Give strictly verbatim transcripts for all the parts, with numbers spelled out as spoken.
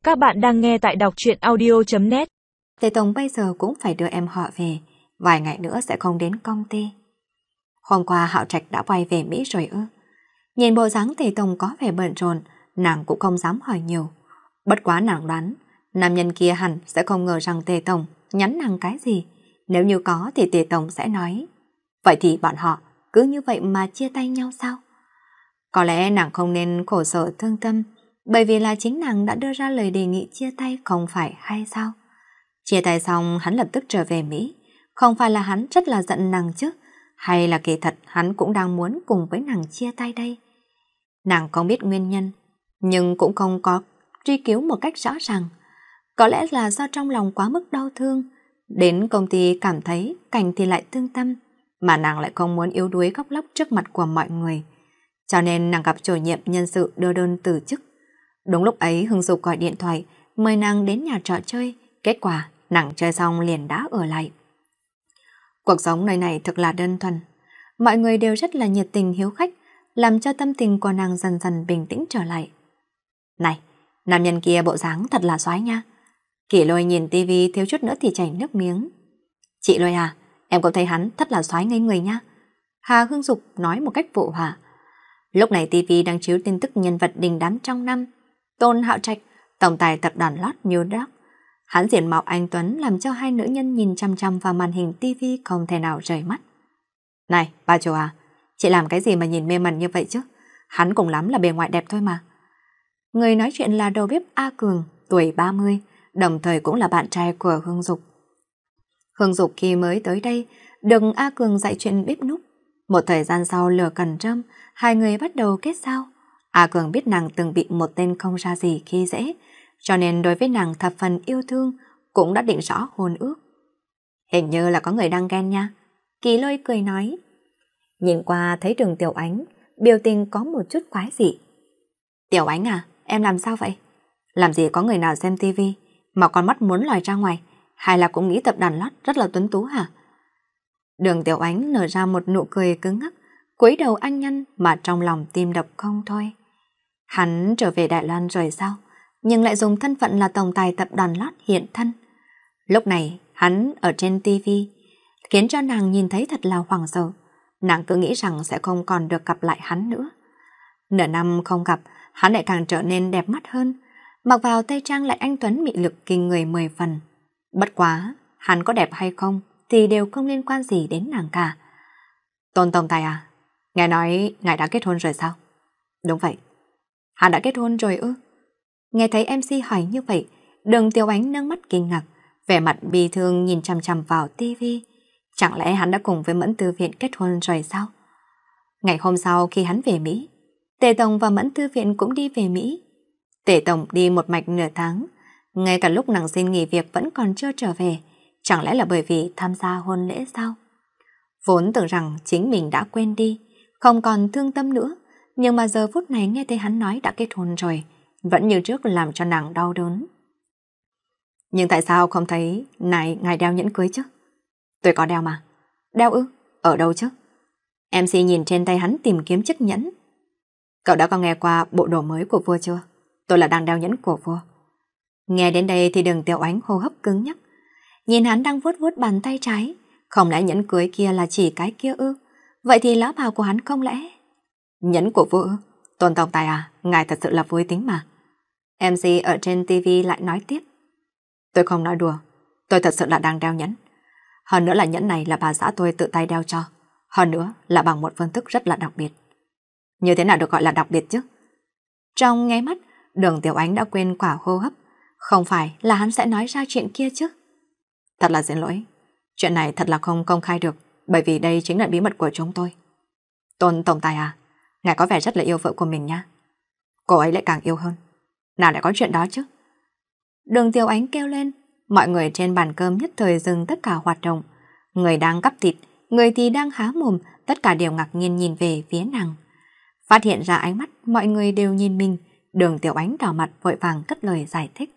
Các bạn đang nghe tại đọc truyện audio chấm net. Tề Tổng bây giờ cũng phải đưa em họ về, vài ngày nữa sẽ không đến công ty. Hôm qua Hạo Trạch đã quay về Mỹ rồi ư? Nhìn bộ dáng Tề Tổng có vẻ bận rộn, nàng cũng không dám hỏi nhiều. Bất quá nàng đoán, nam nhân kia hẳn sẽ không ngờ rằng Tề Tổng nhắn nàng cái gì. Nếu như có thì Tề Tổng sẽ nói. Vậy thì bọn họ cứ như vậy mà chia tay nhau sao? Có lẽ nàng không nên khổ sở thương tâm, bởi vì là chính nàng đã đưa ra lời đề nghị chia tay không phải hay sao? Chia tay xong hắn lập tức trở về Mỹ, không phải là hắn rất là giận nàng chứ, hay là kỳ thật hắn cũng đang muốn cùng với nàng chia tay đây? Nàng không biết nguyên nhân, nhưng cũng không có truy cứu một cách rõ ràng. Có lẽ là do trong lòng quá mức đau thương, đến công ty cảm thấy Cảnh thì lại thương tâm, mà nàng lại không muốn yếu đuối khóc lóc trước mặt của mọi người. Cho nên nàng gặp chủ nhiệm nhân sự đưa đơn từ chức. Đúng lúc ấy Hưng Dục gọi điện thoại mời nàng đến nhà trọ chơi, kết quả nàng chơi xong liền đã ở lại. Cuộc sống nơi này thật là đơn thuần, mọi người đều rất là nhiệt tình hiếu khách, làm cho tâm tình của nàng dần dần bình tĩnh trở lại. Này, nam nhân kia bộ dáng thật là xoái nha. Kỷ Lôi nhìn tivi thiếu chút nữa thì chảy nước miếng. Chị Lôi à, em cũng thấy hắn thật là xoái ngây người nha. Hà Hưng Dục nói một cách vụ hỏa. Lúc này ti vi đang chiếu tin tức nhân vật đình đám trong năm. Tôn Hạo Trạch, tổng tài tập đoàn Lót New York. Hắn diện mạo anh tuấn làm cho hai nữ nhân nhìn chăm chăm vào màn hình tivi không thể nào rời mắt. Này, bà chủ à, chị làm cái gì mà nhìn mê mẩn như vậy chứ? Hắn cùng lắm là bề ngoài đẹp thôi mà. Người nói chuyện là đầu bếp A Cường, tuổi ba mươi, đồng thời cũng là bạn trai của Hương Dục. Hương Dục khi mới tới đây, được A Cường dạy chuyện bếp núc. Một thời gian sau lửa cần rơm, hai người bắt đầu kết giao. A Cường biết nàng từng bị một tên không ra gì khi dễ, cho nên đối với nàng thập phần yêu thương, cũng đã định rõ hôn ước. Hình như là có người đang ghen nha. Kỳ Lôi cười nói. Nhìn qua thấy Đường Tiểu Ánh, biểu tình có một chút quái dị. Tiểu Ánh à, em làm sao vậy? Làm gì có người nào xem tivi mà con mắt muốn lòi ra ngoài, hay là cũng nghĩ tập đoàn Lót rất là tuấn tú hả? Đường Tiểu Ánh nở ra một nụ cười cứng ngắc, cúi đầu anh nhăn mà trong lòng tim đập không thôi. Hắn trở về Đài Loan rồi sao? Nhưng lại dùng thân phận là tổng tài tập đoàn Lót hiện thân. Lúc này hắn ở trên tivi khiến cho nàng nhìn thấy thật là hoảng sợ. Nàng cứ nghĩ rằng sẽ không còn được gặp lại hắn nữa. Nửa năm không gặp, hắn lại càng trở nên đẹp mắt hơn, mặc vào tây trang lại anh tuấn mị lực kinh người mười phần. Bất quá, hắn có đẹp hay không thì đều không liên quan gì đến nàng cả. Tôn tổng tài à, nghe nói ngài đã kết hôn rồi sao? Đúng vậy. Hắn đã kết hôn rồi ư? Nghe thấy em xê hỏi như vậy, Đường Tiểu Ánh nâng mắt kinh ngạc, vẻ mặt bi thương nhìn chằm chằm vào tivi. Chẳng lẽ hắn đã cùng với Mẫn Tư Viện kết hôn rồi sao? Ngày hôm sau khi hắn về Mỹ, Tề Tổng và Mẫn Tư Viện cũng đi về Mỹ. Tề Tổng đi một mạch nửa tháng, ngay cả lúc nàng xin nghỉ việc vẫn còn chưa trở về. Chẳng lẽ là bởi vì tham gia hôn lễ sao? Vốn tưởng rằng chính mình đã quên đi, không còn thương tâm nữa, nhưng mà giờ phút này nghe thấy hắn nói đã kết hôn rồi, vẫn như trước làm cho nàng đau đớn. Nhưng tại sao không thấy này ngài đeo nhẫn cưới chứ? Tôi có đeo mà. Đeo ư? Ở đâu chứ? em xê nhìn trên tay hắn tìm kiếm chiếc nhẫn. Cậu đã có nghe qua bộ đồ mới của vua chưa? Tôi là đang đeo nhẫn của vua. Nghe đến đây thì Đường Tiểu Ánh hô hấp cứng nhắc. Nhìn hắn đang vuốt vuốt bàn tay trái, không lẽ nhẫn cưới kia là chỉ cái kia ư? Vậy thì lá bào của hắn không lẽ? Nhẫn của vua ư? Tôn tổng tài à, ngài thật sự là vui tính mà. em xê ở trên tivi lại nói tiếp. Tôi không nói đùa, tôi thật sự là đang đeo nhẫn. Hơn nữa là nhẫn này là bà xã tôi tự tay đeo cho. Hơn nữa là bằng một phương thức rất là đặc biệt. Như thế nào được gọi là đặc biệt chứ? Trong nháy mắt, Đường Tiểu Ánh đã quên quả hô hấp. Không phải là hắn sẽ nói ra chuyện kia chứ? Thật là xin lỗi. Chuyện này thật là không công khai được, bởi vì đây chính là bí mật của chúng tôi. Tôn tổng tài à, ngài có vẻ rất là yêu vợ của mình nha. Cô ấy lại càng yêu hơn. Nào lại có chuyện đó chứ? Đường Tiểu Ánh kêu lên. Mọi người trên bàn cơm nhất thời dừng tất cả hoạt động. Người đang cắp thịt, người thì đang há mồm, tất cả đều ngạc nhiên nhìn về phía nàng. Phát hiện ra ánh mắt mọi người đều nhìn mình, Đường Tiểu Ánh đỏ mặt vội vàng cất lời giải thích.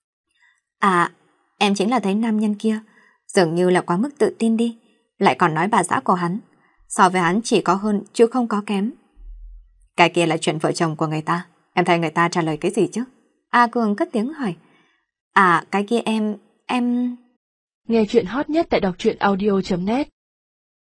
À, em chính là thấy nam nhân kia, dường như là quá mức tự tin đi, lại còn nói bà xã của hắn. So với hắn chỉ có hơn chứ không có kém. Cái kia là chuyện vợ chồng của người ta, em thấy người ta trả lời cái gì chứ? A Cường cất tiếng hỏi. À, cái kia em, em... Nghe chuyện hot nhất tại đọc truyện audio chấm net.